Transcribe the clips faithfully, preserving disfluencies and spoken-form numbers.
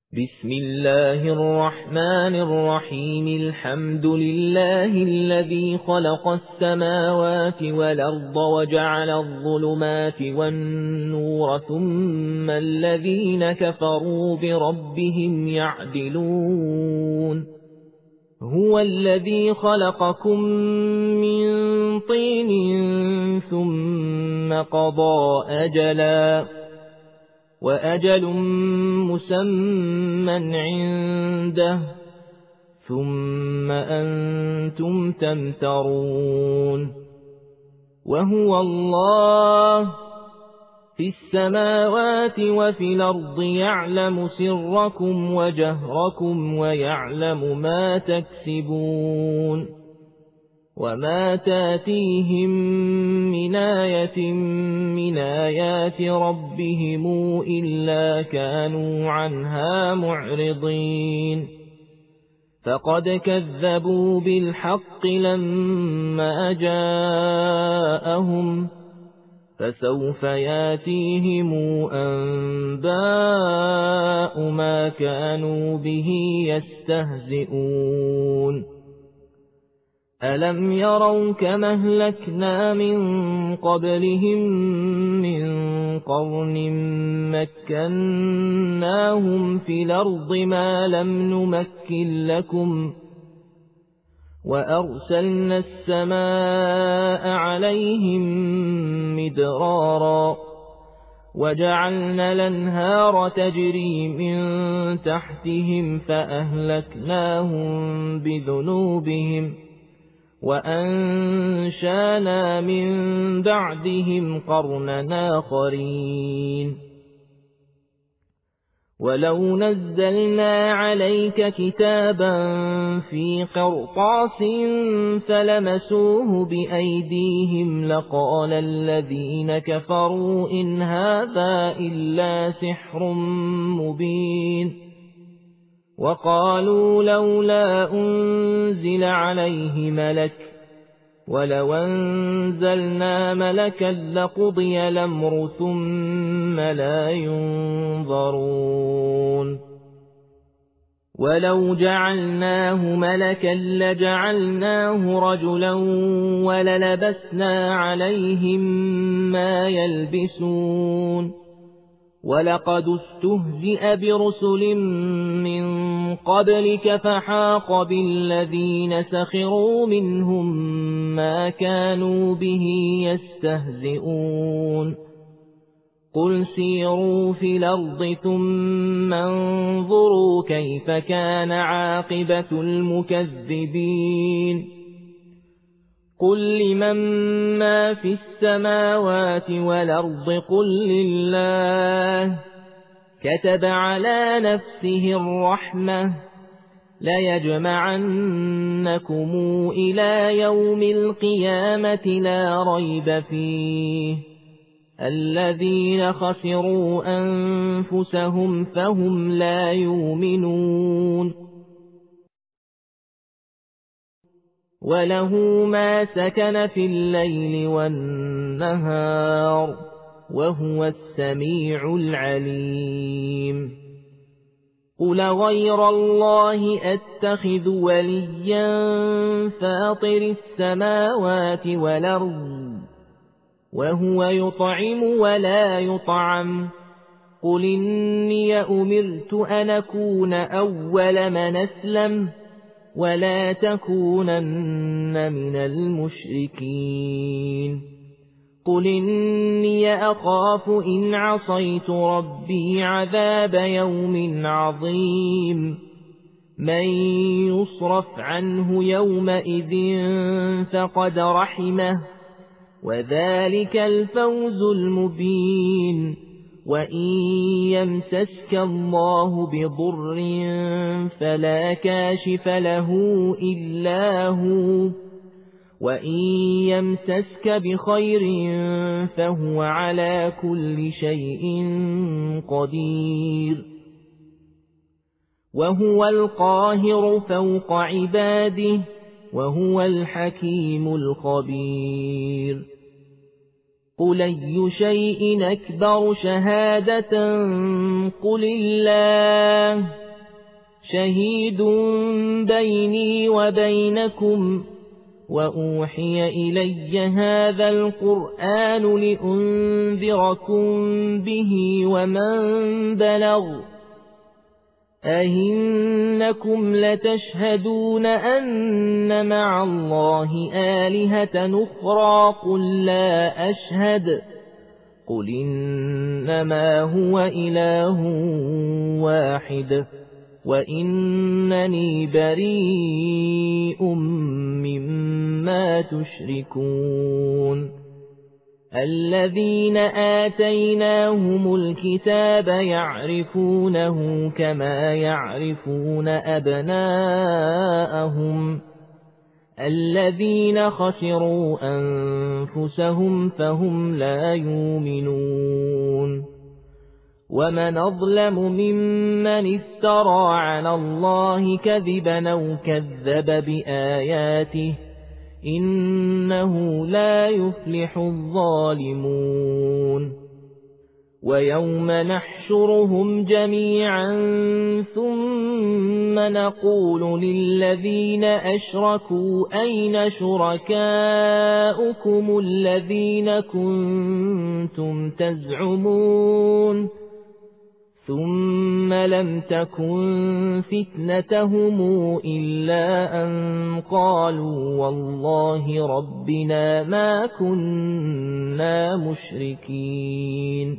بسم الله الرحمن الرحيم الحمد لله الذي خلق السماوات والأرض وجعل الظلمات والنور ثم الذين كفروا بربهم يعدلون هو الذي خلقكم من طين ثم قضى أجلاً وأجل مسمى عنده ثم أنتم تمترون وهو الله في السماوات وفي الأرض يعلم سركم وجهركم ويعلم ما تكسبون وما تاتيهم من آية من آيات ربهم إلا كانوا عنها معرضين فقد كذبوا بالحق لما جاءهم فسوف ياتيهم أنباء ما كانوا به يستهزئون ألم يروا كما أهلكنا من قبلهم من قرن مكناهم في الأرض ما لم نمكن لكم وأرسلنا السماء عليهم مدرارا وجعلنا الأنهار تجري من تحتهم فأهلكناهم بذنوبهم وأنشانا من بعدهم قرنا آخرين ولو نزلنا عليك كتابا في قرطاس فلمسوه بأيديهم لقال الذين كفروا إن هذا إلا سحر مبين وقالوا لولا أنزل عليه ملك ولو أنزلنا ملكا لقضي الأمر ثم لا ينظرون ولو جعلناه ملكا لجعلناه رجلا وللبسنا عليهم ما يلبسون ولقد استهزئ برسل من قبلك فحاق بالذين سخروا منهم ما كانوا به يستهزئون قل سيروا في الأرض ثم انظروا كيف كان عاقبة المكذبين قل لمن ما في السماوات والأرض قل لله كتب على نفسه الرحمة ليجمعنكم إلى يوم القيامة لا ريب فيه الذين خسروا أنفسهم فهم لا يؤمنون وله ما سكن في الليل والنهار وهو السميع العليم قل غير الله أتخذ وليا فاطر السماوات والأرض وهو يطعم ولا يطعم قل إني أمرت أن أكون أول من أسلم ولا تكونن من المشركين قل إني أخاف إن عصيت ربي عذاب يوم عظيم من يصرف عنه يومئذ فقد رحمه وذلك الفوز المبين وإن يمسسك الله بضر فلا كاشف له إلا هو وإن يمسسك بخير فهو على كل شيء قدير وهو القاهر فوق عباده وهو الحكيم الخبير قل أي شيء أكبر شهادة قل الله شهيد بيني وبينكم وأوحي إلي هذا القرآن لأنذركم به ومن بلغ أئنكم لتشهدون أن مع الله آلهة أخرى قل لا أشهد قل إنما هو إله واحد وإنني بريء مما تشركون الذين آتيناهم الكتاب يعرفونه كما يعرفون أبناءهم الذين خسروا أنفسهم فهم لا يؤمنون ومن أظلم ممن افترى على الله كذبا أو كذب بآياته إنه لا يفلح الظالمون ويوم نحشرهم جميعا ثم نقول للذين أشركوا أين شركاؤكم الذين كنتم تزعمون ثم لم تكن فتنتهم إلا أن قالوا والله ربنا ما كنا مشركين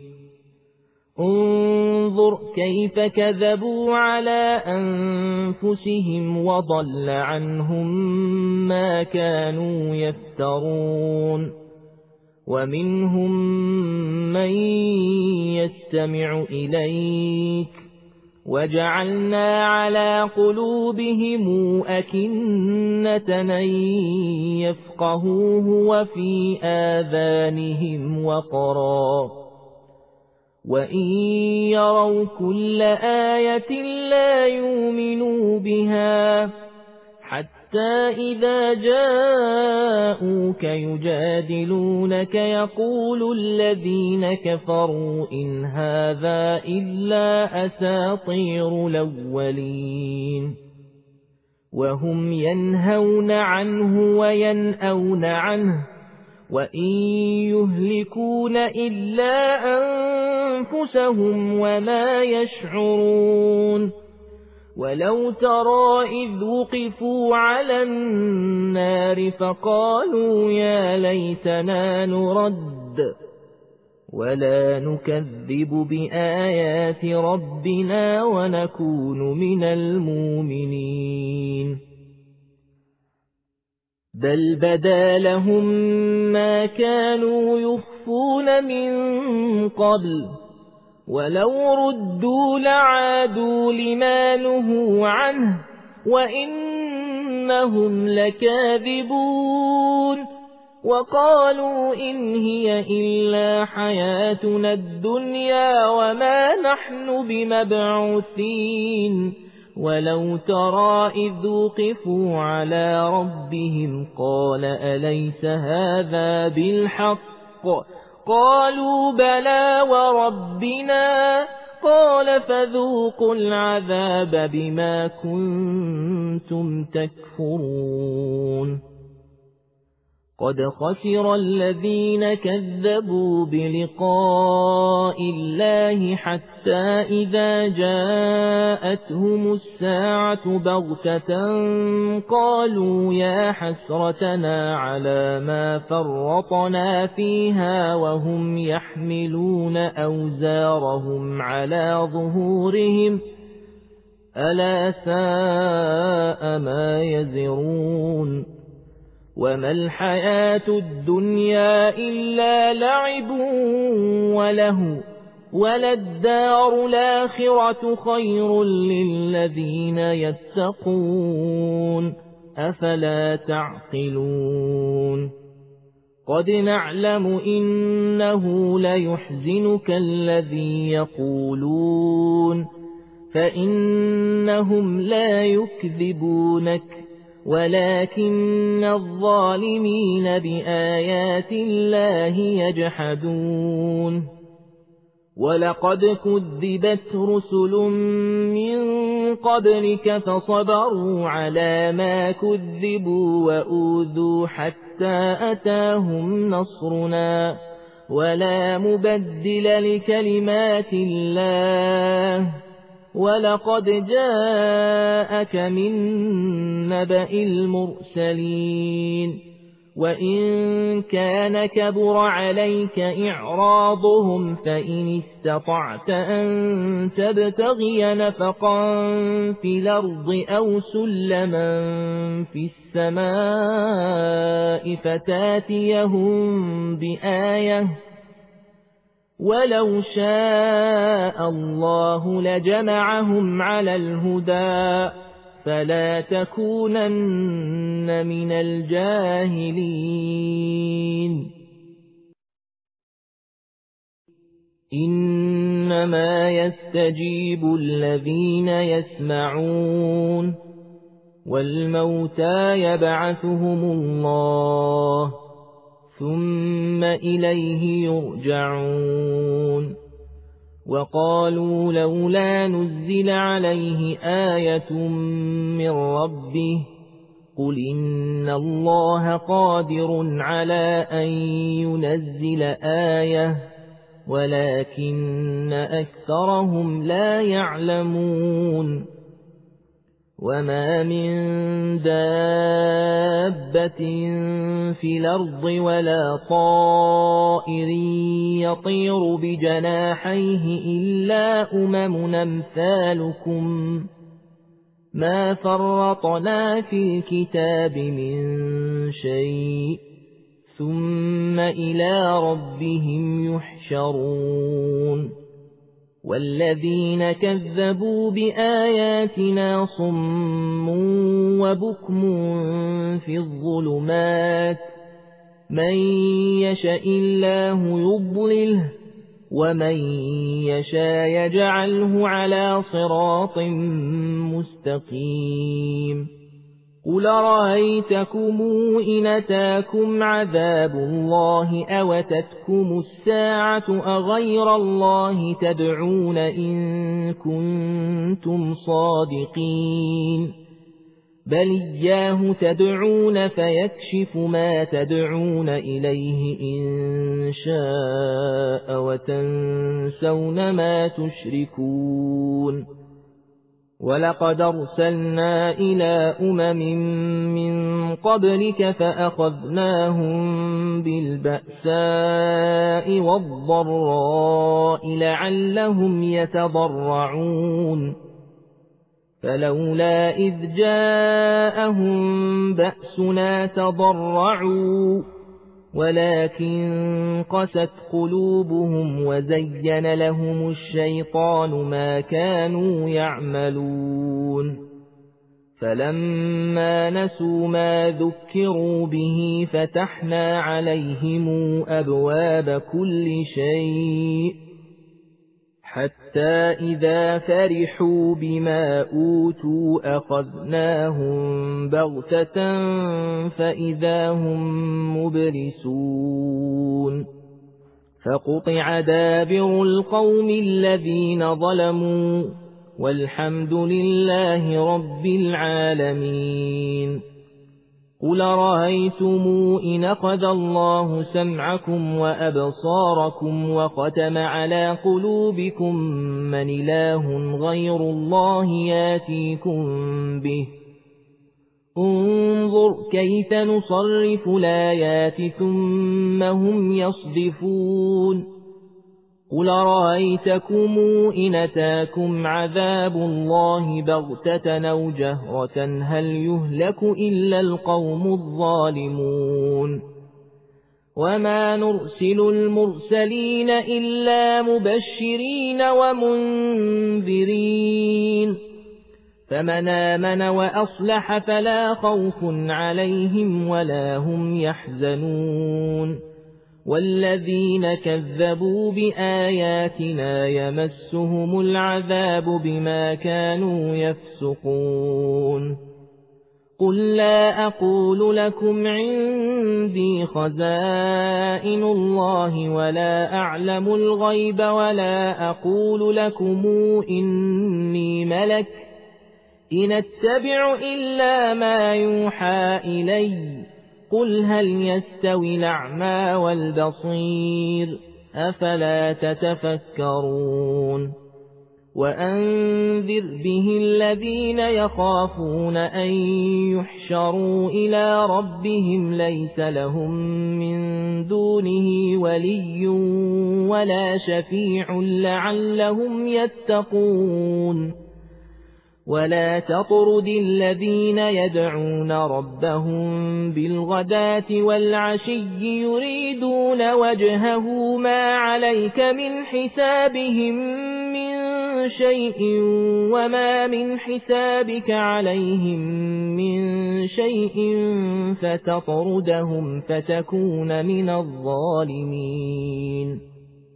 انظر كيف كذبوا على أنفسهم وضل عنهم ما كانوا يفترون ومنهم من يستمع إليك وجعلنا على قلوبهم أكنة أن يفقهوه وفي آذانهم وقرا وإن يروا كل آية لا يؤمنوا بها حتى إذا جاءوك يجادلونك يقول الذين كفروا إن هذا إلا أساطير الأولين وهم ينهون عنه وينأون عنه وإن يهلكون إلا أنفسهم وما يشعرون ولو ترى إذ وقفوا على النار فقالوا يا ليتنا نرد ولا نكذب بآيات ربنا ونكون من المؤمنين بل بدا لهم ما كانوا يخفون من قبل ولو ردوا لعادوا لما نهوا عنه وإنهم لكاذبون وقالوا إن هي إلا حياتنا الدنيا وما نحن بمبعوثين ولو ترى إذ وقفوا على ربهم قال أليس هذا بالحق قالوا بلى وربنا قال فذوقوا العذاب بما كنتم تكفرون قد خسر الذين كذبوا بلقاء الله حتى إذا جاءتهم الساعة بغتة قالوا يا حسرتنا على ما فرطنا فيها وهم يحملون أوزارهم على ظهورهم ألا ساء ما يزرون وما الحياة الدنيا إلا لعب وله وللدار الآخرة خير للذين يتقون أفلا تعقلون قد نعلم إنه ليحزنك الذي يقولون فإنهم لا يكذبونك ولكن الظالمين بآيات الله يجحدون ولقد كذبت رسل من قبلك فصبروا على ما كذبوا وأوذوا حتى أتاهم نصرنا ولا مبدل لكلمات الله ولقد جاءك من نبأ المرسلين وإن كان كبر عليك إعراضهم فإن استطعت أن تبتغي نفقا في الأرض أو سلما في السماء فتاتيهم بآية ولو شاء الله لجمعهم على الهدى فلا تكونن من الجاهلين إنما يستجيب الذين يسمعون والموتى يبعثهم الله ثم إليه يرجعون وقالوا لولا نزل عليه آية من ربه قل إن الله قادر على أن ينزل آية ولكن أكثرهم لا يعلمون وما من دابة في الأرض ولا طائر يطير بجناحيه إلا أمم أمثالكم ما فرطنا في الكتاب من شيء ثم إلى ربهم يحشرون والذين كذبوا بآياتنا صم وبكم في الظلمات من يشاء الله يضلله ومن يشاء يجعله على صراط مستقيم قل رأيتكم إن أتاكم عذاب الله أوتتكم الساعة أغير الله تدعون إن كنتم صادقين بل إياه تدعون فيكشف ما تدعون إليه إن شاء وتنسون ما تشركون ولقد أرسلنا إلى أمم من قبلك فأخذناهم بالبأساء والضراء لعلهم يتضرعون فلولا إذ جاءهم بأسنا تضرعوا ولكن قست قلوبهم وزين لهم الشيطان ما كانوا يعملون فلما نسوا ما ذكروا به فتحنا عليهم أبواب كل شيء حتى إذا فرحوا بما أوتوا أخذناهم بغتة فإذا هم مبلسون فقطع دابر القوم الذين ظلموا والحمد لله رب العالمين قل رأيتم إن أخذ الله سمعكم وأبصاركم وختم على قلوبكم من إله غير الله ياتيكم به انظر كيف نصرف الآيات ثم هم يصدفون قل رأيتكم إن أتاكم عذاب الله بغتة أو جهرة هل يهلك إلا القوم الظالمون وما نرسل المرسلين إلا مبشرين ومنذرين فمن آمن وأصلح فلا خوف عليهم ولا هم يحزنون والذين كذبوا بآياتنا يمسهم العذاب بما كانوا يفسقون قل لا أقول لكم عندي خزائن الله ولا أعلم الغيب ولا أقول لكم إني ملك إن اتبع إلا ما يوحى إلي قل هل يستوي الأعمى والبصير أفلا تتفكرون وأنذر به الذين يخافون أن يحشروا إلى ربهم ليس لهم من دونه ولي ولا شفيع لعلهم يتقون ولا تطرد الذين يدعون ربهم بالغداة والعشي يريدون وجهه ما عليك من حسابهم من شيء وما من حسابك عليهم من شيء فتطردهم فتكون من الظالمين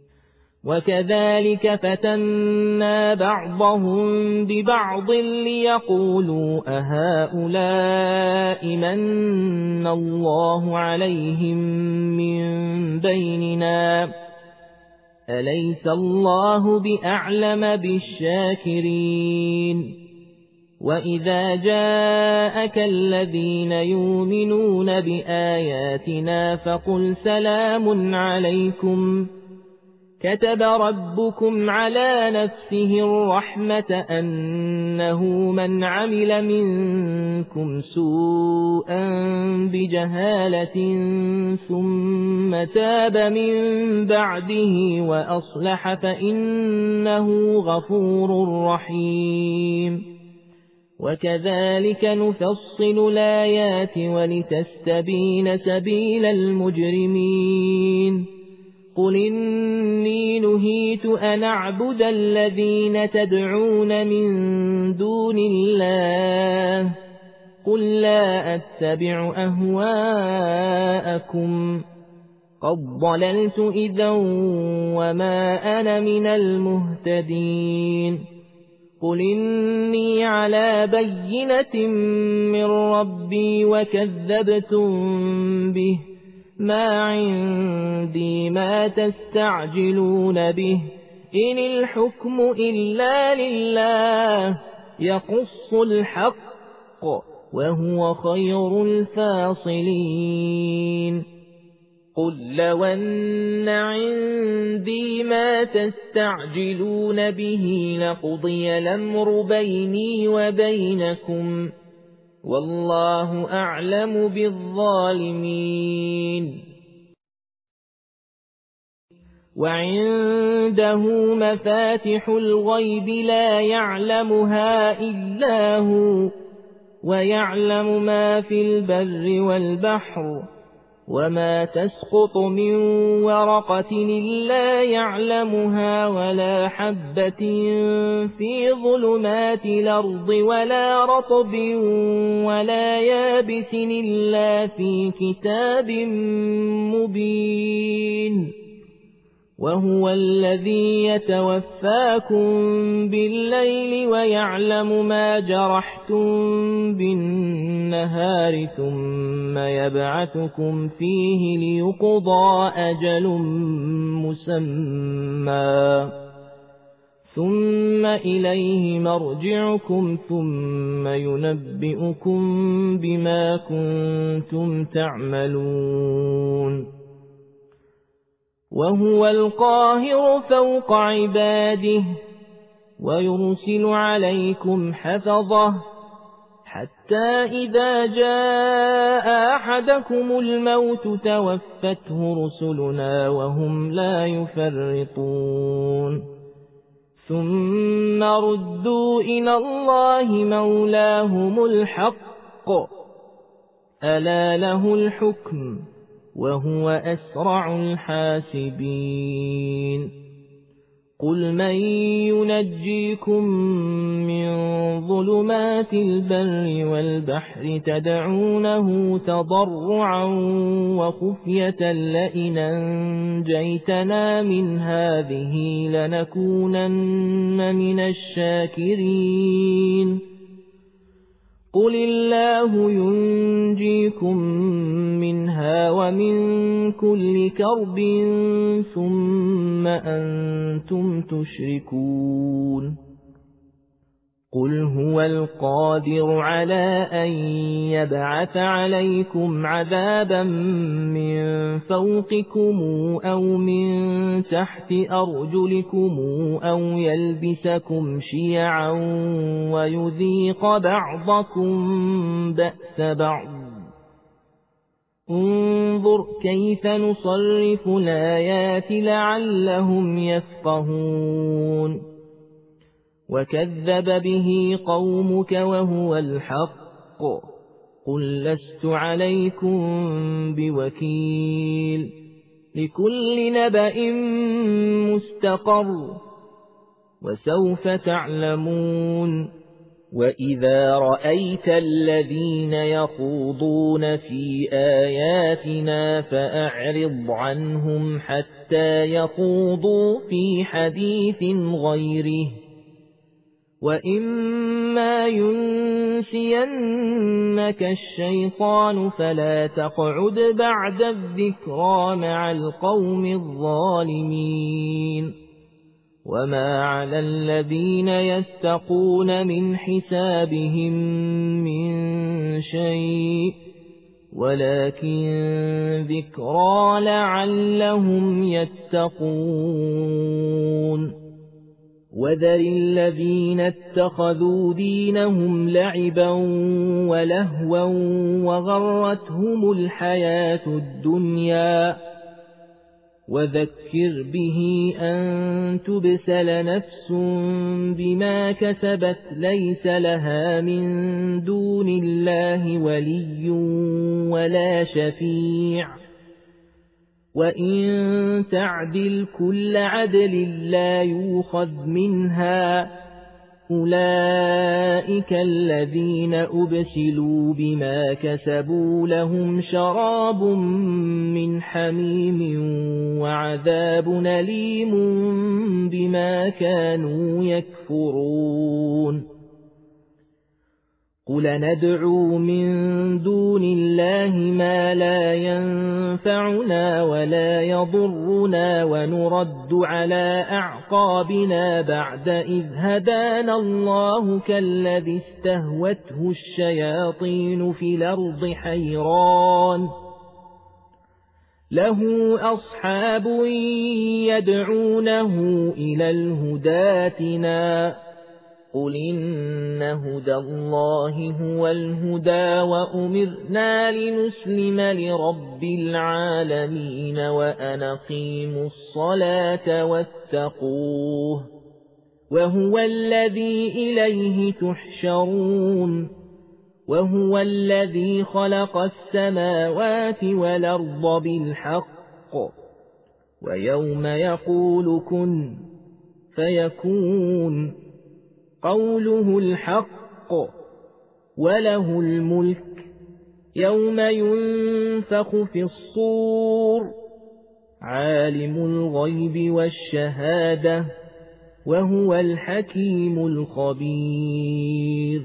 وكذلك فتنا بعضهم ببعض ليقولوا أهؤلاء من الله عليهم من بيننا أليس الله بأعلم بالشاكرين وإذا جاءك الذين يؤمنون بآياتنا فقل سلام عليكم كتب ربكم على نفسه الرحمة أنه من عمل منكم سوءا بجهالة ثم تاب من بعده وأصلح فإنه غفور رحيم وكذلك نفصل الآيات ولتستبين سبيل المجرمين قل إني نهيت أن أعبد الذين تدعون من دون الله قل لا أتبع أهواءكم قد ضللت إذا وما أنا من المهتدين قل إني على بينة من ربي وكذبتم به ما عندي ما تستعجلون به إن الحكم إلا لله يقص الحق وهو خير الفاصلين قل لو أن عندي ما تستعجلون به لقضي الأمر بيني وبينكم والله أعلم بالظالمين وعنده مفاتح الغيب لا يعلمها إلا هو ويعلم ما في البر والبحر وما تسقط من ورقة إلا يعلمها ولا حبة في ظلمات الأرض ولا رطب ولا يابس إلا في كتاب مبين وهو الذي يتوفاكم بالليل ويعلم ما جرحتم بالنهار ثم يبعثكم فيه ليقضى أجل مسمى ثم إليه مرجعكم ثم ينبئكم بما كنتم تعملون وهو القاهر فوق عباده ويرسل عليكم حفظه حتى إذا جاء أحدكم الموت توفته رسلنا وهم لا يفرطون ثم ردوا إلى الله مولاهم الحق ألا له الحكم وهو أسرع الحاسبين قل من ينجيكم من ظلمات البر والبحر تدعونه تضرعا وخفية لئن أنجيتنا من هذه لنكونن من الشاكرين قل الله ينجيكم منها ومن كل كرب ثم أنتم تشركون قل هو القادر على أن يبعث عليكم عذابا من فوقكم أو من تحت أرجلكم أو يلبسكم شيعا ويذيق بعضكم بأس بعض انظر كيف نصرف الآيات لعلهم يفقهون وكذب به قومك وهو الحق قل لست عليكم بوكيل لكل نبأ مستقر وسوف تعلمون وإذا رأيت الذين يخوضون في آياتنا فأعرض عنهم حتى يخوضوا في حديث غيره وإما ينسينك الشيطان فلا تقعد بعد الذكرى مع القوم الظالمين وما على الذين يتقون من حسابهم من شيء ولكن ذكرى لعلهم يتقون وذر الذين اتخذوا دينهم لعبا ولهوا وغرتهم الحياة الدنيا وذكر به أن تبسل نفس بما كسبت ليس لها من دون الله ولي ولا شفيع وإن تعدل كل عدل لا يؤخذ منها أولئك الذين أبسلوا بما كسبوا لهم شراب من حميم وعذاب أليم بما كانوا يكفرون قل ندعو من دون الله ما لا ينفعنا ولا يضرنا ونرد على أعقابنا بعد إذ هدانا الله كالذي استهوته الشياطين في الأرض حيران له أصحاب يدعونه إلى الهداتنا قل إن هدى الله هو الهدى وأمرنا لنسلم لرب العالمين وأن أقيموا الصلاة واتقوه وهو الذي إليه تحشرون وهو الذي خلق السماوات والأرض بالحق ويوم يقول كن فيكون قوله الحق وله الملك يوم ينفخ في الصور عالم الغيب والشهادة وهو الحكيم الخبير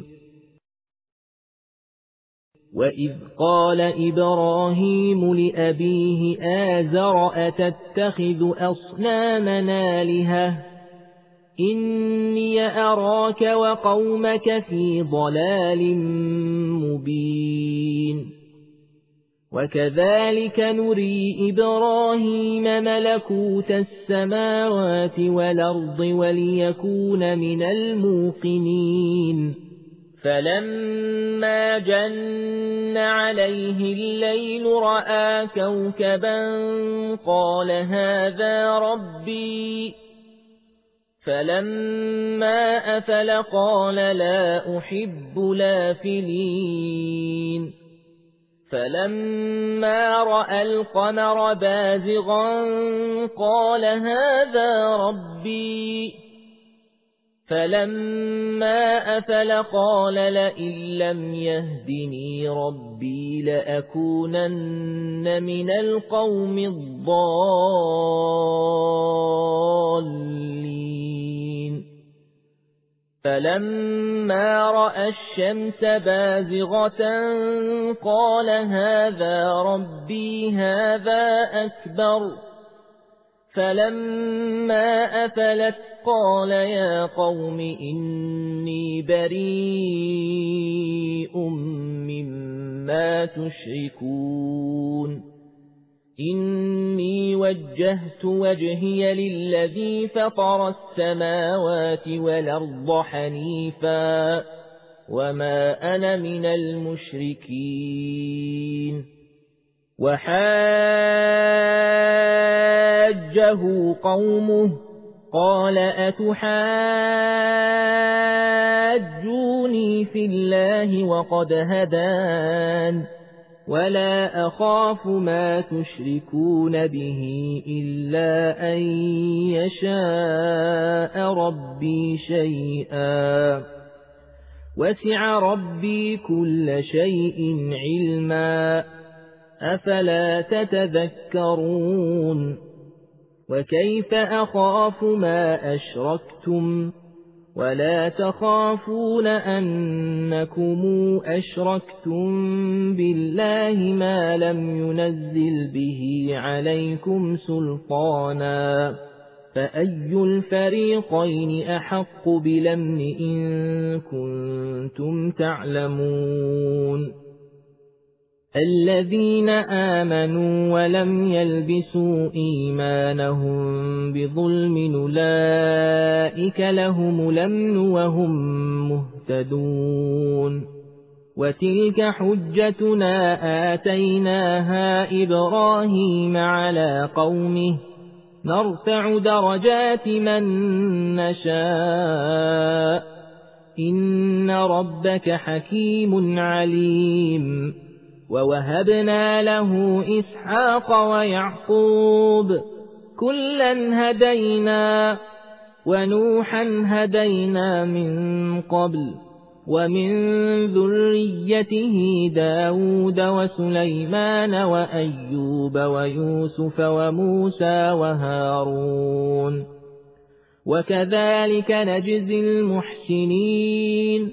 وإذ قال إبراهيم لأبيه آزر أتتخذ أصنامنا آلهة إني أراك وقومك في ضلال مبين وكذلك نري إبراهيم ملكوت السماوات والأرض وليكون من الموقنين فلما جن عليه الليل رأى كوكبا قال هذا ربي فلما أفل قال لا أحب لافلين فلما رأى القمر بازغا قال هذا ربي فلما أفل قال لئن لم يهدني ربي لأكونن من القوم الضالين فلما رأى الشمس بازغة قال هذا ربي هذا أكبر فلما أفلت قال يا قوم إني بريء مما تشركون إني وجهت وجهي للذي فطر السماوات والأرض حنيفا وما أنا من المشركين وحاجه قومه قال أتحاجوني في الله وقد هدان ولا أخاف ما تشركون به إلا أن يشاء ربي شيئا وسع ربي كل شيء علما أفلا تتذكرون وكيف أخاف ما أشركتم ولا تخافون أنكم أشركتم بالله ما لم ينزل به عليكم سلطانا فأي الفريقين أحق بالأمن إن كنتم تعلمون الذين آمنوا ولم يلبسوا إيمانهم بظلم أولئك لهم الأمن وهم مهتدون وتلك حجتنا آتيناها إبراهيم على قومه نرفع درجات من نشاء إن ربك حكيم عليم ووهبنا له إسحاق ويعقوب كلا هدينا ونوحا هدينا من قبل ومن ذريته داود وسليمان وأيوب ويوسف وموسى وهارون وكذلك نجزي المحسنين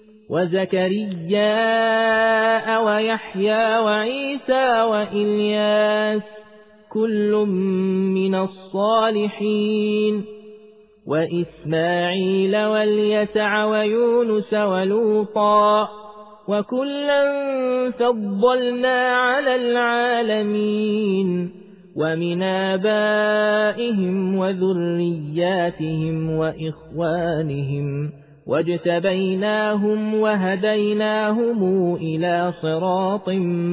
وزكريا ويحيى وعيسى وإلياس كل من الصالحين وإسماعيل واليسع ويونس ولوطا وكلا فضلنا على العالمين ومن آبائهم وذرياتهم وإخوانهم واجتبيناهم وهديناهم إلى صراط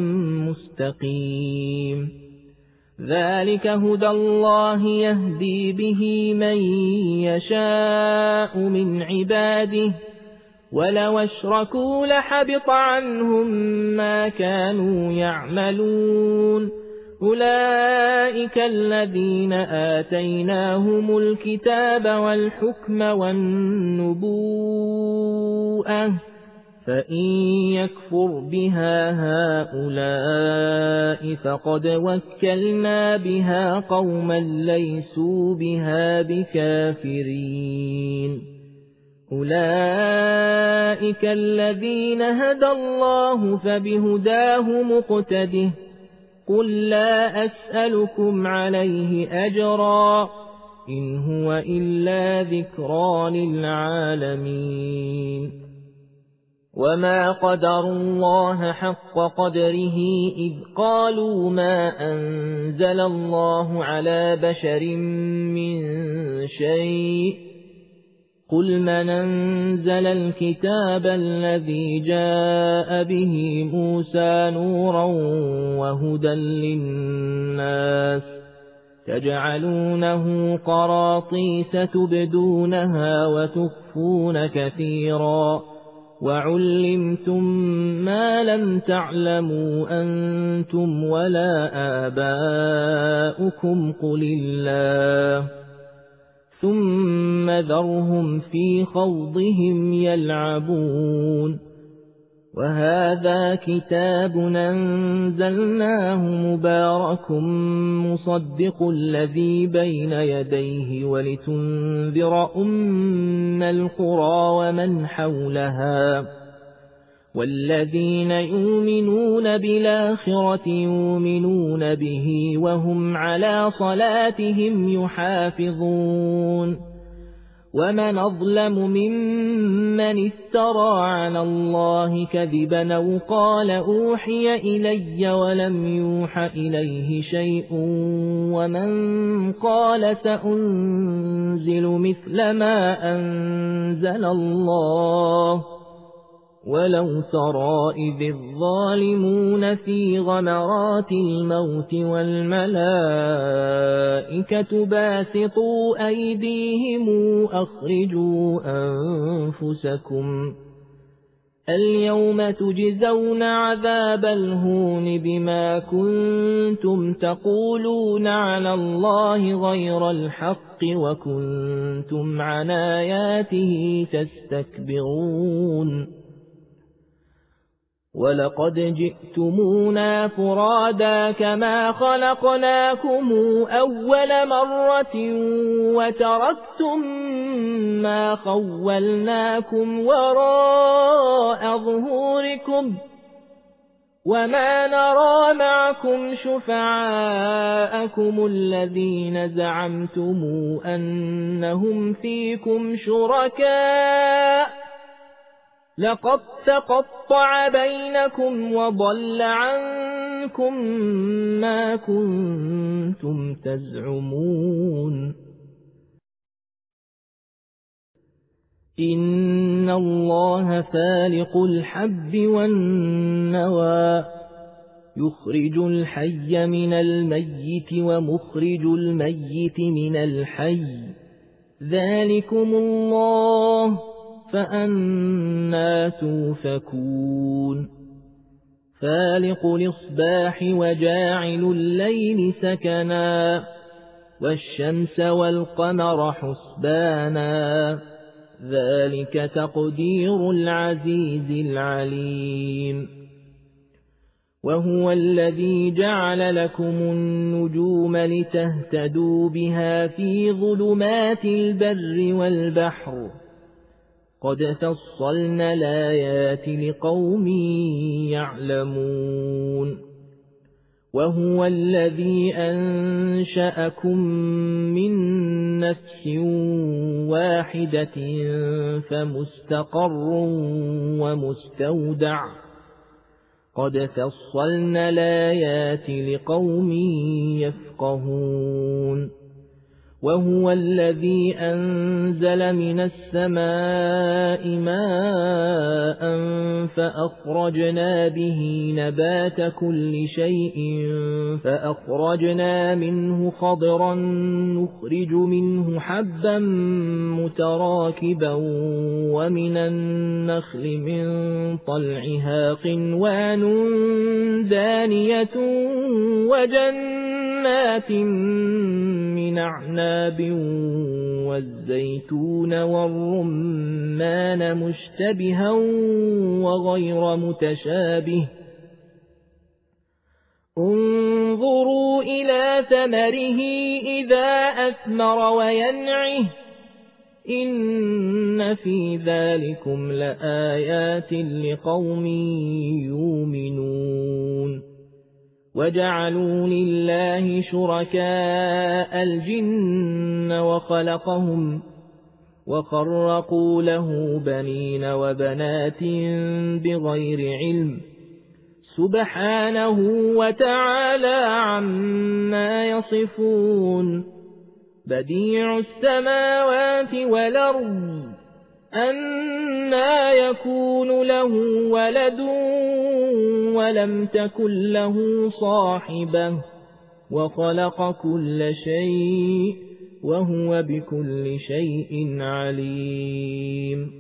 مستقيم ذلك هدى الله يهدي به من يشاء من عباده ولو اشركوا لحبط عنهم ما كانوا يعملون أولئك الذين آتيناهم الكتاب والحكم والنبوءة فإن يكفر بها هؤلاء فقد وكلنا بها قوما ليسوا بها بكافرين أولئك الذين هدى الله فبهداه مقتده قل لا أسألكم عليه أجرا إن هو إلا ذكرى للعالمين وما قدروا الله حق قدره إذ قالوا ما أنزل الله على بشر من شيء قل من أنزل الكتاب الذي جاء به موسى نورا وهدى للناس تجعلونه قراطيس تبدونها وتخفون كثيرا وعلمتم ما لم تعلموا أنتم ولا آباؤكم قل الله ثم ذرهم في خوضهم يلعبون وهذا كتاب أنزلناه مبارك مصدق الذي بين يديه ولتنذر أم القرى ومن حولها والذين يؤمنون بالآخرة يؤمنون به وهم على صلاتهم يحافظون ومن أظلم ممن افترى على الله كذبا أو قال أوحي إلي ولم يوح إليه شيء ومن قال سأنزل مثل ما أنزل الله ولو ترى إذ الظالمون في غمرات الموت والملائكة باسطوا أيديهم أخرجوا أنفسكم اليوم تجزون عذاب الهون بما كنتم تقولون على الله غير الحق وكنتم عن آياته تستكبرون ولقد جئتمونا فرادا كما خلقناكم أول مرة وتركتم ما خولناكم وراء ظهوركم وما نرى معكم شفعاءكم الذين زعمتم أنهم فيكم شركاء لقد تقطع بينكم وضل عنكم ما كنتم تزعمون إن الله فالق الحب والنوى يخرج الحي من الميت ومخرج الميت من الحي ذلكم الله فأنى توفكون فالق الإصباح وجاعل الليل سكنا والشمس والقمر حسبانا ذلك تقدير العزيز العليم وهو الذي جعل لكم النجوم لتهتدوا بها في ظلمات البر والبحر قد فصلنا الآيات لقوم يعلمون وهو الذي أنشأكم من نفس واحدة فمستقر ومستودع قد فصلنا الآيات لقوم يفقهون وهو الذي أنزل من السماء ماء فأخرجنا به نبات كل شيء فأخرجنا منه خضرا نخرج منه حبا متراكبا ومن النخل من طلعها قنوان دانية وجنات من أعناب والزيتون والرمان مشتبها وغير متشابه انظروا إلى ثمره إذا أثمر وينعه إن في ذلكم لآيات لقوم يؤمنون وجعلوا لله شركاء الجن وخلقهم وخرقوا له بنين وبنات بغير علم سبحانه وتعالى عما يصفون بديع السماوات والأرض أنى يكون له ولد ولم تكن له صاحبة وخلق كل شيء وهو بكل شيء عليم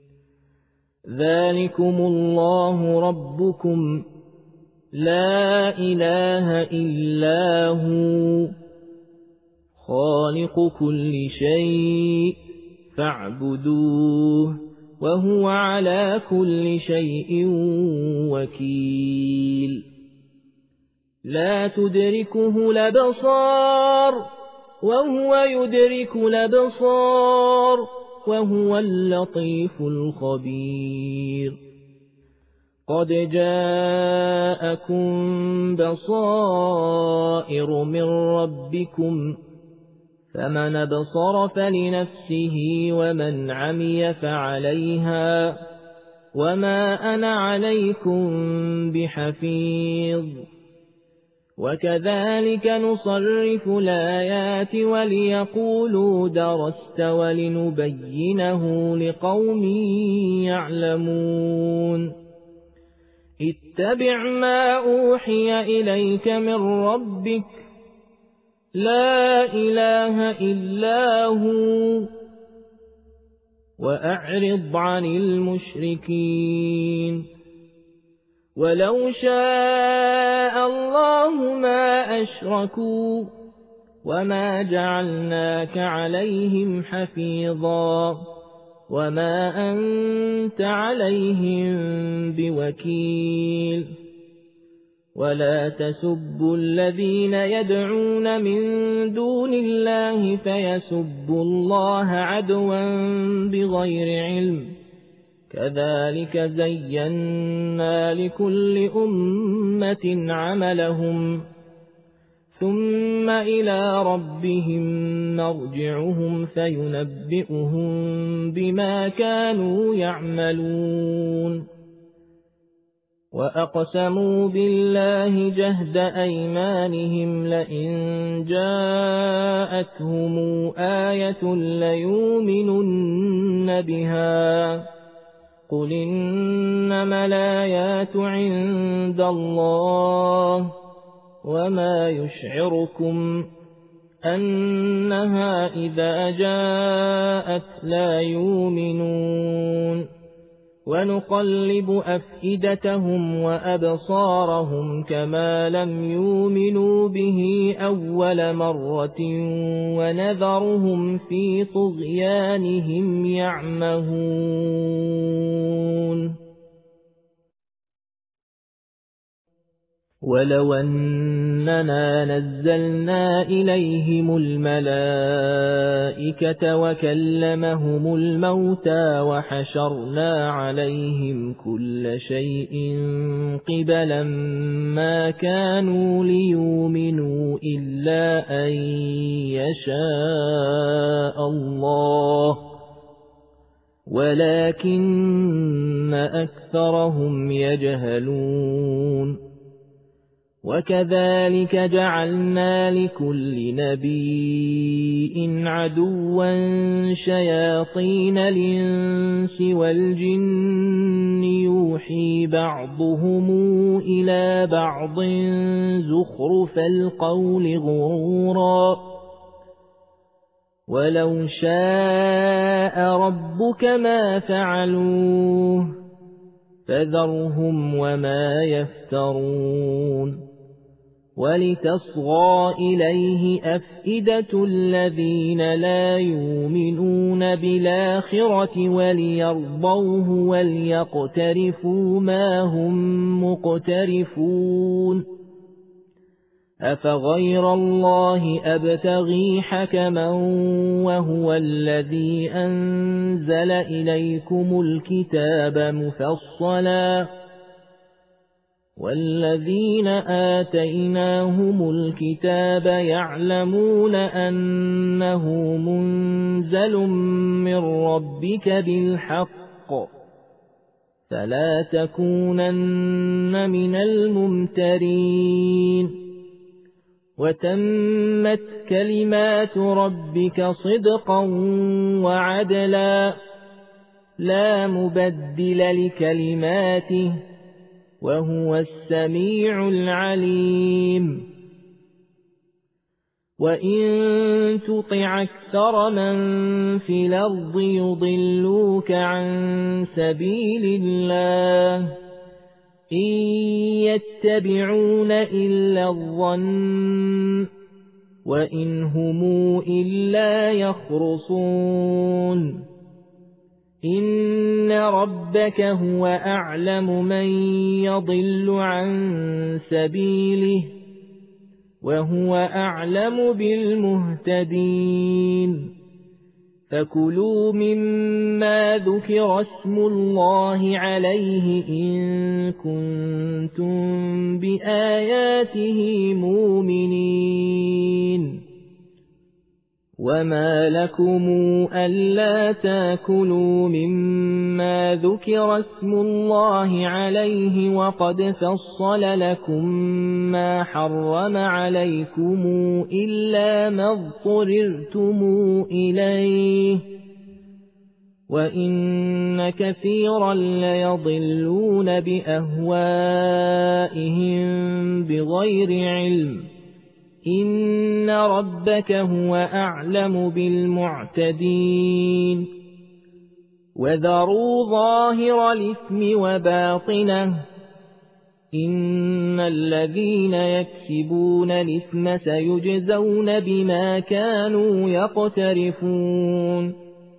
ذلكم الله ربكم لا إله إلا هو خالق كل شيء فاعبدوه وهو على كل شيء وكيل لا تدركه الأبصار وهو يدرك الأبصار وهو اللطيف الخبير قد جاءكم بصائر من ربكم فمن أبصر فلنفسه ومن عمي فعليها وما أنا عليكم بحفيظ وكذلك نصرف الآيات وليقولوا درست ولنبينه لقوم يعلمون اتبع ما أوحي إليك من ربك لا إله إلا هو وأعرض عن المشركين ولو شاء الله ما أشركوا وما جعلناك عليهم حفيظا وما أنت عليهم بوكيل ولا تسبوا الذين يدعون من دون الله فيسبوا الله عدوا بغير علم كذلك زينا لكل أمة عملهم ثم إلى ربهم مرجعهم فينبئهم بما كانوا يعملون وأقسموا بالله جهد أيمانهم لئن جاءتهم آية ليؤمنن بها قل إنما الآيات عند الله وما يشعركم أنها إذا جاءت لا يؤمنون ونقلب أفئدتهم وأبصارهم كما لم يؤمنوا به أول مرة ونذرهم في طغيانهم يعمهون ولو أننا نزلنا إليهم الملائكة وكلمهم الموتى وحشرنا عليهم كل شيء قبلا ما كانوا ليؤمنوا إلا أن يشاء الله ولكن أكثرهم يجهلون وكذلك جعلنا لكل نبي عدوا شياطين الإنس والجن يوحي بعضهم إلى بعض زخرف القول غرورا ولو شاء ربك ما فعلوه فذرهم وما يفترون ولتصغى إليه أفئدة الذين لا يؤمنون بالآخرة وليرضوه وليقترفوا ما هم مقترفون أفغير الله أبتغي حكما وهو الذي أنزل إليكم الكتاب مفصلا والذين آتيناهم الكتاب يعلمون أنه منزل من ربك بالحق فلا تكونن من الممترين وتمت كلمات ربك صدقا وعدلا لا مبدل لكلماته وهو السميع العليم وإن تطع أكثر من في الأرض يضلوك عن سبيل الله إن يتبعون إلا الظن وإن هم إلا يخرصون إن ربك هو أعلم من يضل عن سبيله وهو أعلم بالمهتدين فكلوا مما ذكر اسم الله عليه إن كنتم بآياته مؤمنين وما لكم ألا تاكلوا مما ذكر اسم الله عليه وقد فصل لكم ما حرم عليكم إلا ما اضطررتم إليه وإن كثيرا ليضلون بأهوائهم بغير علم إن ربك هو أعلم بالمعتدين وذروا ظاهر الإثم وباطنه إن الذين يكسبون الإثم سيجزون بما كانوا يقترفون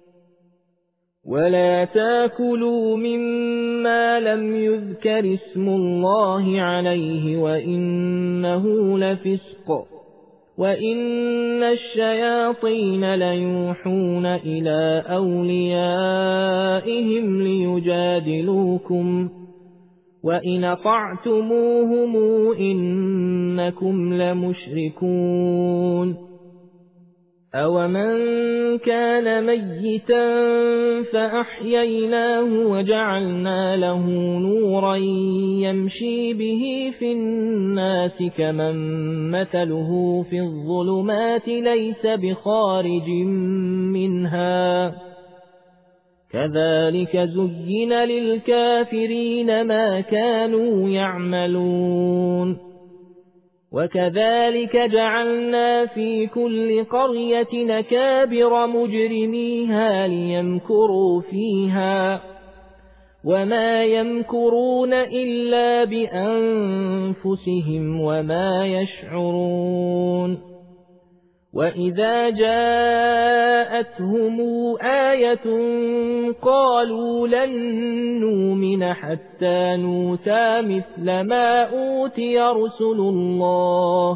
ولا تاكلوا مما لم يذكر اسم الله عليه وإنه لفسق وإن الشياطين ليوحون إلى أوليائهم ليجادلوكم وإن أطعتموهم إنكم لمشركون أَوَمَنْ كَانَ مَيِّتًا فَأَحْيَيْنَاهُ وَجَعَلْنَا لَهُ نُورًا يَمْشِي بِهِ فِي النَّاسِ كَمَنْ مَثَلُهُ فِي الظُّلُمَاتِ لَيْسَ بِخَارِجٍ مِنْهَا كَذَلِكَ زُيِّنَ لِلْكَافِرِينَ مَا كَانُوا يَعْمَلُونَ وكذلك جعلنا في كل قرية نكابر مجرميها ليمكروا فيها وما يمكرون إلا بأنفسهم وما يشعرون وإذا جاءتهم آية قالوا لن نؤمن حتى نؤتى مثل ما أوتي رسل الله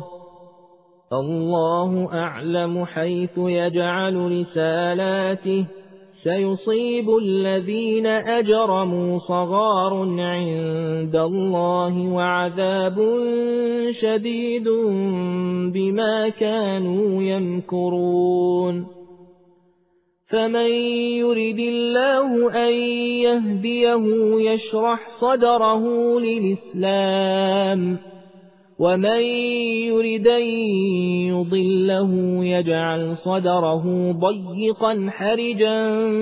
الله أعلم حيث يجعل رسالاته سيصيب الذين أجرموا صغار عند الله وعذاب شديد بما كانوا يمكرون فمن يرد الله أن يهديه يشرح صدره للإسلام ومن يرد أن يضله يجعل صدره ضيقا حرجا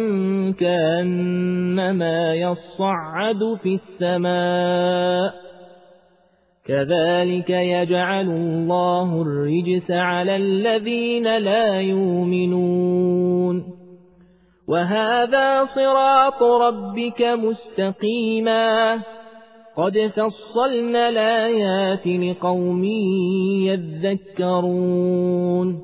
كأنما يصعد في السماء كذلك يجعل الله الرجس على الذين لا يؤمنون وهذا صراط ربك مستقيما قد فصلنا الآيات لقوم يذكرون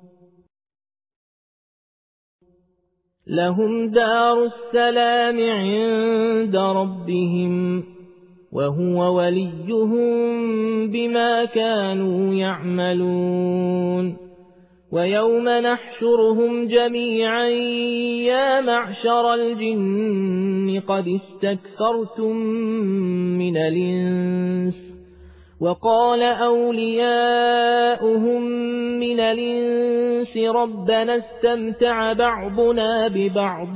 لهم دار السلام عند ربهم وهو وليهم بما كانوا يعملون ويوم نحشرهم جميعا يا معشر الجن قد استكثرتم من الإنس وقال أولياؤهم من الإنس ربنا استمتع بعضنا ببعض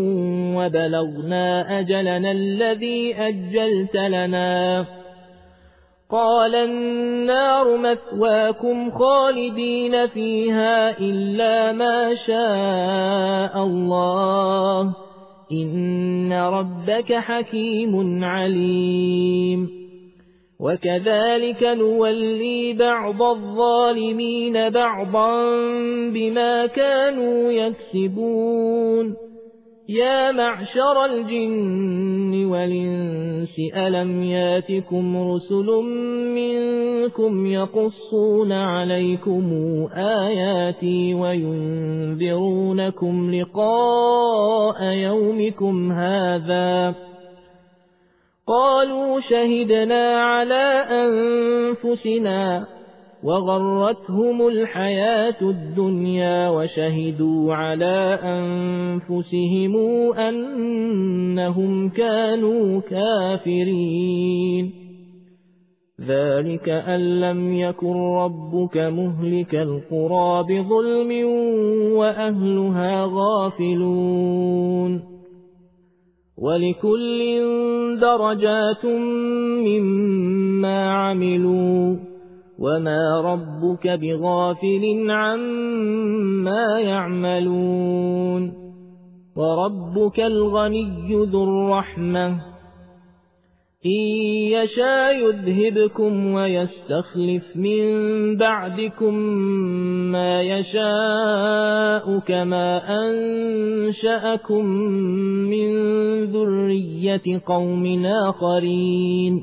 وبلغنا أجلنا الذي أجلت لنا قال النار مثواكم خالدين فيها إلا ما شاء الله إن ربك حكيم عليم وكذلك نولي بعض الظالمين بعضا بما كانوا يكسبون يا معشر الجن والإنس الْإِنسِ أَلَمْ يَأْتِكُمْ رُسُلٌ مِّنكُمْ يَقُصُّونَ عَلَيْكُمْ آيَاتِي وَيُنذِرُونَكُمْ لِقَاءَ يَوْمِكُمْ هَٰذَا قَالُوا شَهِدْنَا عَلَىٰ أَنفُسِنَا وَغَرَّتْهُمُ الْحَيَاةُ الدُّنْيَا وَشَهِدُوا عَلَىٰ أَنفُسِهِمْ أَنَّهُمْ كَانُوا كَافِرِينَ ذَلِكَ أَن لَّمْ يَكُن رَّبُّكَ مُهْلِكَ الْقُرَىٰ بِظُلْمٍ وَأَهْلُهَا غَافِلُونَ وَلِكُلٍّ دَرَجَاتٌ مِّمَّا عَمِلُوا وَمَا رَبُّكَ بِغَافِلٍ عَمَّا يَعْمَلُونَ وَرَبُّكَ الْغَنِيُّ ذُو الرَّحْمَةِ إِن يَشَاء يُذْهِبْكُمْ وَيَسْتَخْلِفْ مِن بَعْدِكُم مَّا يَشَاءُ كَمَا أَنشَأَكُم مِّن ذُرِّيَّةِ قَوْمٍ آخَرِينَ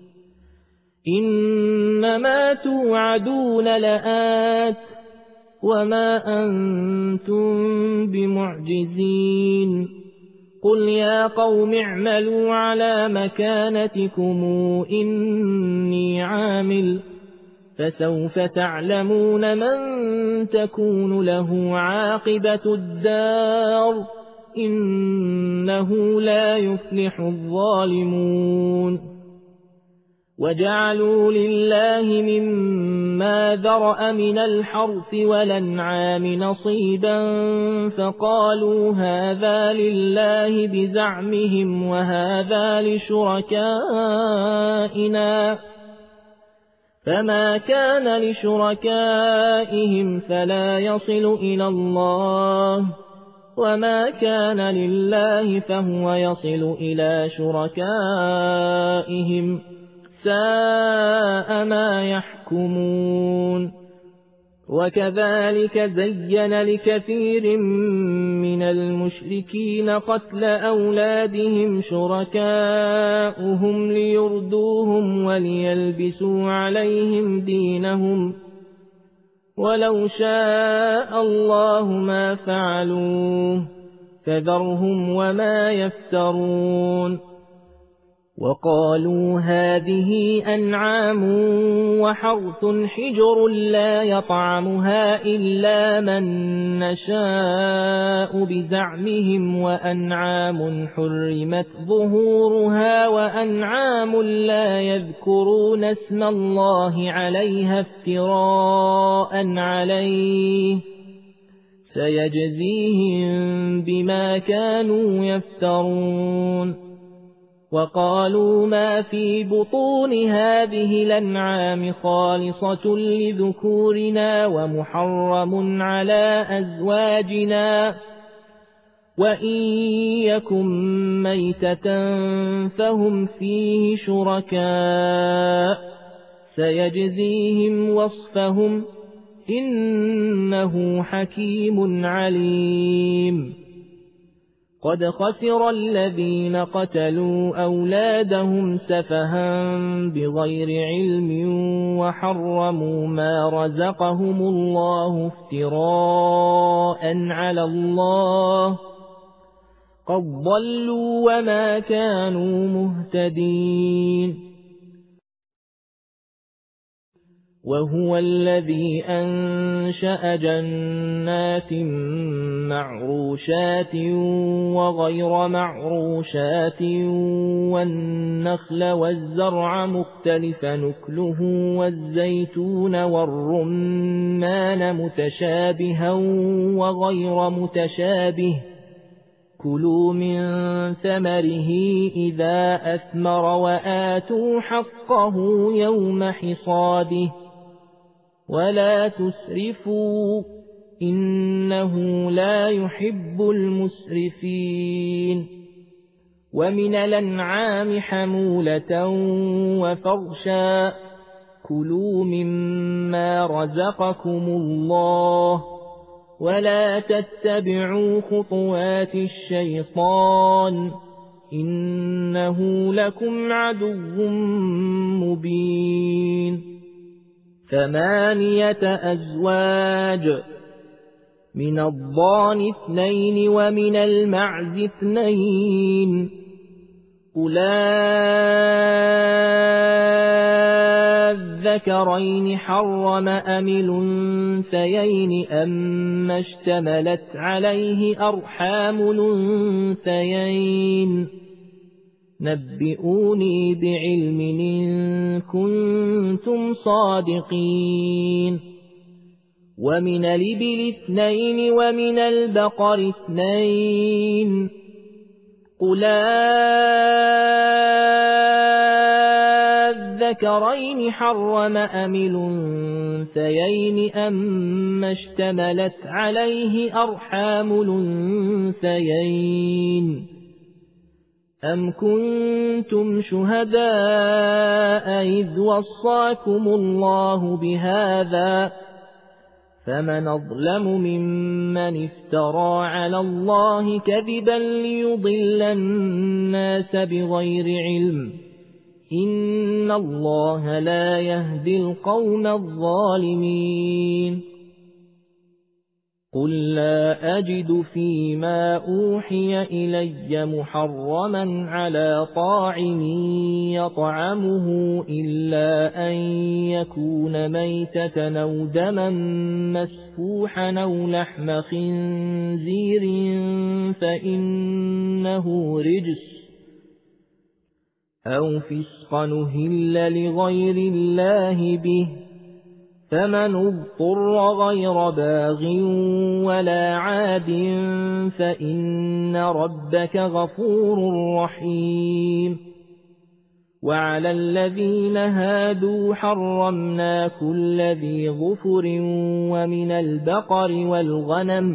إِنَّمَا تُوعَدُونَ لَآتٍ وَمَا أَنتُم بِمُعْجِزِينَ قُلْ يَا قَوْمِ اعْمَلُوا عَلَىٰ مَكَانَتِكُمْ إِنِّي عَامِلٌ فَسَوْفَ تَعْلَمُونَ مَن تَكُونُ لَهُ عَاقِبَةُ الدَّارِ إِنَّهُ لَا يُفْلِحُ الظَّالِمُونَ وَجَعَلُوا لِلَّهِ مِمَّا ذَرَأَ مِنَ الْحَرْثِ وَالْأَنْعَامِ نَصِيبًا فَقَالُوا هَٰذَا لِلَّهِ بِزَعْمِهِمْ وَهَٰذَا لِشُرَكَائِنَا فَمَا كَانَ لِشُرَكَائِهِمْ فَلَا يَصِلُ إِلَى اللَّهِ وَمَا كَانَ لِلَّهِ فَهُوَ يَصِلُ إِلَى شُرَكَائِهِمْ سَاءَ مَا يَحْكُمُونَ وَكَذَلِكَ زَيَّنَ لِكَثِيرٍ مِّنَ الْمُشْرِكِينَ قَتْلَ أَوْلَادِهِمْ شُرَكَاؤُهُمْ لِيُرْدُوهُمْ وَلِيَلْبِسُوا عَلَيْهِمْ دِينَهُمْ وَلَوْ شَاءَ اللَّهُ مَا فَعَلُوهُ فَذَرْهُمْ وَمَا يَفْتَرُونَ وَقَالُوا هَٰذِهِ أَنْعَامٌ وَحَرْثٌ حِجْرٌ لَّا يَطْعَمُهَا إِلَّا مَن نَّشَاءُ بِزَعْمِهِمْ وَأَنْعَامٌ حُرِّمَتْ ظُهُورُهَا وَأَنْعَامٌ لَّا يَذْكُرُونَ اسْمَ اللَّهِ عَلَيْهَا افْتِرَاءً عَلَيْهِ سَيَجْزِيهِم بِمَا كَانُوا يَفْتَرُونَ وَقَالُوا مَا فِي بُطُونِ هَٰذِهِ الْأَنْعَامِ خَالِصَةٌ لِّذُكُورِنَا وَمُحَرَّمٌ عَلَىٰ أَزْوَاجِنَا وَإِن يَكُن مَّيْتَةً فَهُمْ فِيهِ شُرَكَاءُ سَيَجْزِيهِمْ وَصْفَهُمْ إِنَّهُ حَكِيمٌ عَلِيمٌ قَدْ خَسِرَ الَّذِينَ قَتَلُوا أَوْلَادَهُمْ سَفَهًا بِغَيْرِ عِلْمٍ وَحَرَّمُوا مَا رَزَقَهُمُ اللَّهُ افْتِرَاءً عَلَى اللَّهِ قَدْ ضَلُّوا وَمَا كَانُوا مُهْتَدِينَ وَهُوَ الَّذِي أَنشَأَ جَنَّاتٍ مَّعْرُوشَاتٍ وَغَيْرَ مَعْرُوشَاتٍ وَالنَّخْلَ وَالزَّرْعَ مُخْتَلِفًا أُكُلُهُ وَالزَّيْتُونَ وَالرُّمَّانَ مُتَشَابِهًا وَغَيْرَ مُتَشَابِهٍ كُلُوا مِن ثَمَرِهِ إِذَا أَثْمَرَ وَآتُوا حَقَّهُ يَوْمَ حِصَادِهِ وَلَا تُسْرِفُوا إِنَّهُ لَا يُحِبُّ الْمُسْرِفِينَ وَمِنَ الْأَنْعَامِ حَمُولَةً وَفَرْشًا كُلُوا مِمَّا رَزَقَكُمُ اللَّهُ وَلَا تَتَّبِعُوا خُطُوَاتِ الشَّيْطَانِ إِنَّهُ إنه لكم عدو مبين. ثمانية أزواج، من الضأن اثنين ومن المعز اثنين، قل الذكرين حرم أم الأنثيين أما اشتملت عليه أرحام الأنثيين، نبئوني بعلم إن كنتم صادقين. ومن الإبل اثنين ومن البقر اثنين، قل الذكرين حرم أم الأنثيين أما اشتملت عليه أرحام الأنثيين، أم كنتم شهداء إذ وصاكم الله بهذا، فمن أظلم ممن افترى على الله كذبا ليضل الناس بغير علم، إن الله لا يهدي القوم الظالمين. قل لا أجد فيما أوحي إلي محرما على طاعم يطعمه إلا أن يكون ميتة أو دما مسفوحا أو لحم خنزير فإنه رجس، أو فسقا أهل لغير الله به، فمن اضطر غير باغ ولا عاد فإن ربك غفور رحيم. وعلى الذين هادوا حرمنا كل ذي ظفر ومن البقر والغنم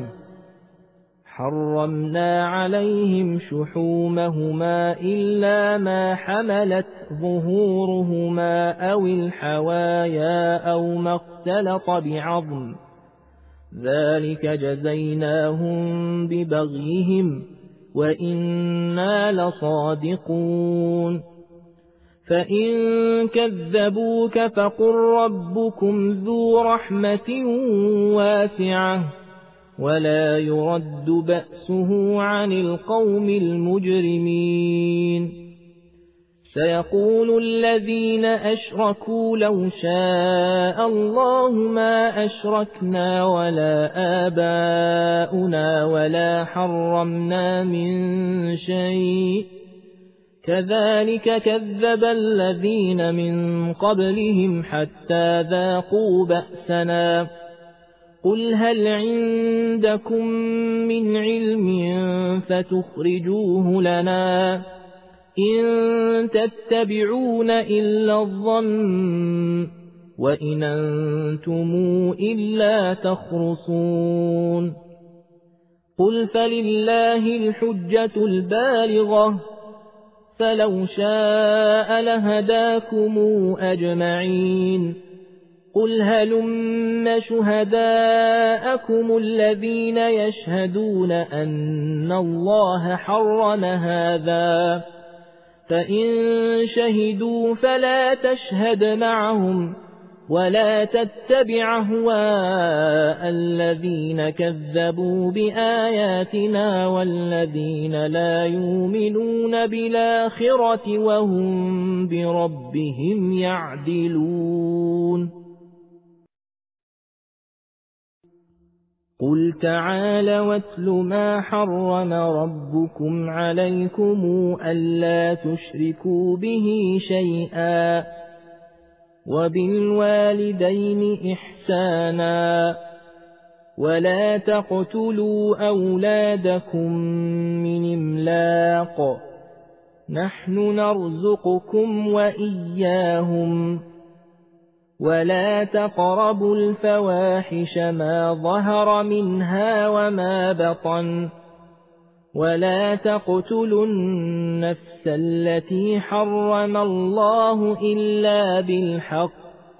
حرمنا عليهم شحومهما إلا ما حملت ظهورهما أو الحوايا أو ما اختلط بعظم، ذلك جزيناهم ببغيهم وإنا لصادقون. فإن كذبوك فقل ربكم ذو رحمة واسعة ولا يرد بأسه عن القوم المجرمين. سيقول الذين أشركوا لو شاء الله ما أشركنا ولا آباؤنا ولا حرمنا من شيء، كذلك كذب الذين من قبلهم حتى ذاقوا بأسنا. قل هل عندكم من علم فتخرجوه لنا، إن تتبعون إلا الظن وإن أنتم إلا تخرصون. قل فلله الحجة البالغة، فلو شاء لهداكم أجمعين. قل هلم شهداءكم الذين يشهدون أن الله حرم هذا، فإن شهدوا فلا تشهد معهم ولا تتبع أهواء الذين كذبوا بآياتنا والذين لا يؤمنون بالآخرة وهم بربهم يعدلون. قل تعالى واتل ما حرم ربكم عليكم ألا تشركوا به شيئا وبالوالدين إحسانا ولا تقتلوا أولادكم من إملاق، نحن نرزقكم وإياهم، ولا تقربوا الفواحش ما ظهر منها وما بطن، ولا تقتلوا النفس التي حرم الله إلا بالحق،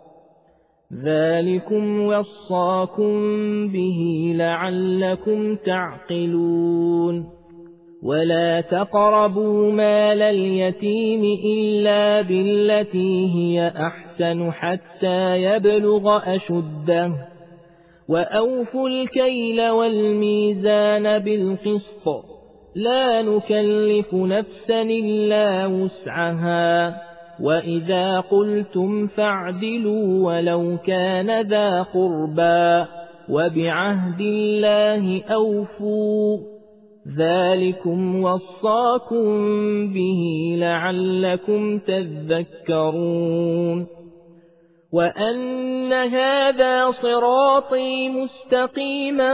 ذلكم وصاكم به لعلكم تعقلون. ولا تقربوا مال اليتيم إلا بالتي هي أحسن حتى يبلغ أشده وأوفوا الكيل والميزان بالقسط لا نكلف نفسا إلا وسعها وإذا قلتم فاعدلوا ولو كان ذا قربى وبعهد الله أوفوا ذلكم وصاكم به لعلكم تذكرون وأن هذا صراطي مستقيما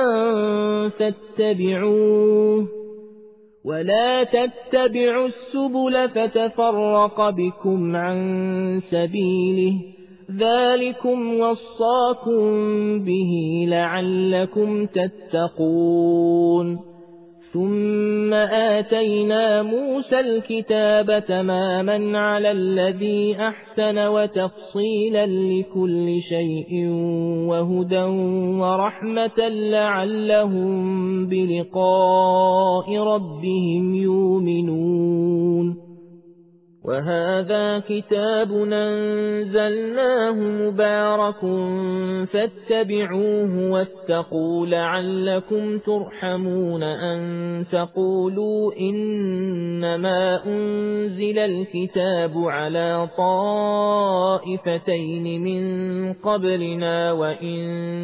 فاتبعوه ولا تتبعوا السبل فتفرق بكم عن سبيله ذلكم وصاكم به لعلكم تتقون ثم آتينا موسى الكتاب تماما على الذي أحسن وتفصيلا لكل شيء وهدى ورحمة لعلهم بلقاء ربهم يؤمنون وهذا كتاب أنزلناه مبارك فاتبعوه واتقوا لعلكم ترحمون أن تقولوا إنما أنزل الكتاب على طائفتين من قبلنا وإن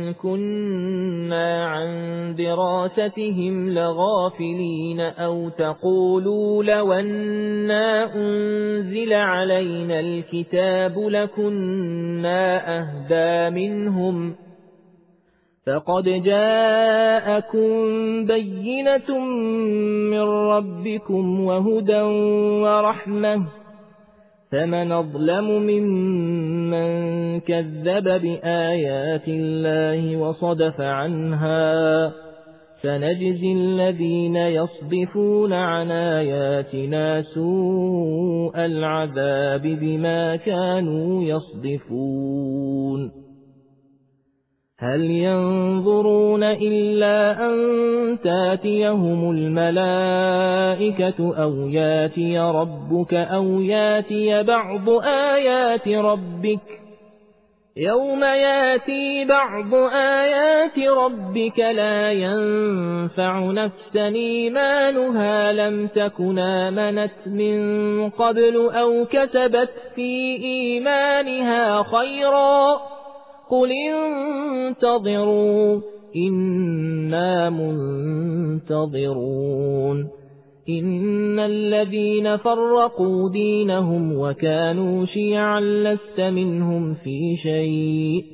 كنا عن دراستهم لغافلين أو تقولوا لو أنا أنزل أنزل علينا الكتاب لكنا أهدى منهم فقد جاءكم بينة من ربكم وهدى ورحمة فمن أظلم ممن كذب بآيات الله وصدف عنها سنجزي الذين يصدفون عن آياتنا سوء العذاب بما كانوا يصدفون هل ينظرون إلا أن تاتيهم الملائكة أو ياتي ربك أو ياتي بعض آيات ربك يوم ياتي بعض آيات ربك لا ينفع نفسا إيمانها لم تكن آمنت من قبل أو كسبت في إيمانها خيرا قل انتظروا إنا منتظرون إن الذين فرقوا دينهم وكانوا شيعا لست منهم في شيء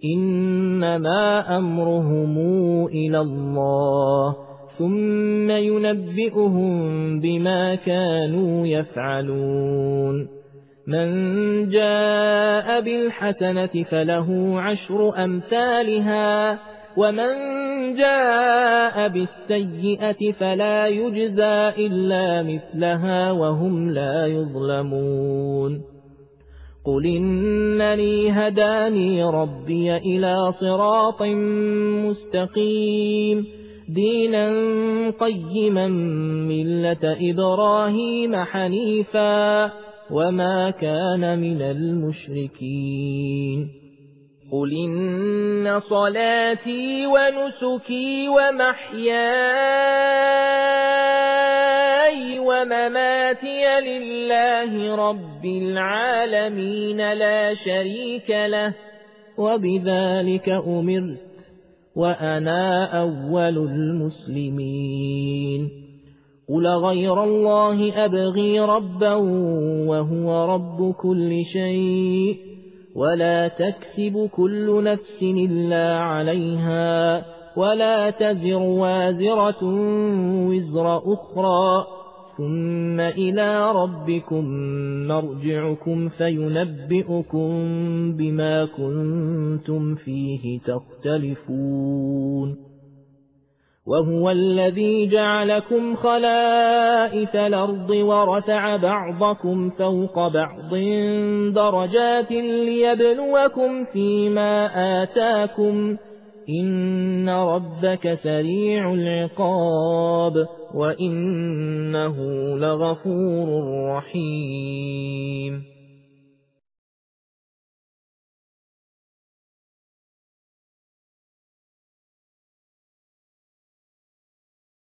إنما أمرهم إلى الله ثم ينبئهم بما كانوا يفعلون من جاء بالحسنة فله عشر أمثالها ومن جاء بالسيئة فلا يجزى إلا مثلها وهم لا يظلمون قل إنني هداني ربي إلى صراط مستقيم دينا قيما ملة إبراهيم حنيفا وما كان من المشركين قل إن صلاتي ونسكي ومحياي ومماتي لله رب العالمين لا شريك له وبذلك أمرت وأنا أول المسلمين قل غير الله أبغي ربا وهو رب كل شيء ولا تكسب كل نفس إلا عليها ولا تزر وازرة وزر أخرى ثم إلى ربكم مرجعكم فينبئكم بما كنتم فيه تختلفون وهو الذي جعلكم خلائف الأرض ورفع بعضكم فوق بعض درجات ليبلوكم فيما آتاكم إن ربك سريع العقاب وإنه لغفور رحيم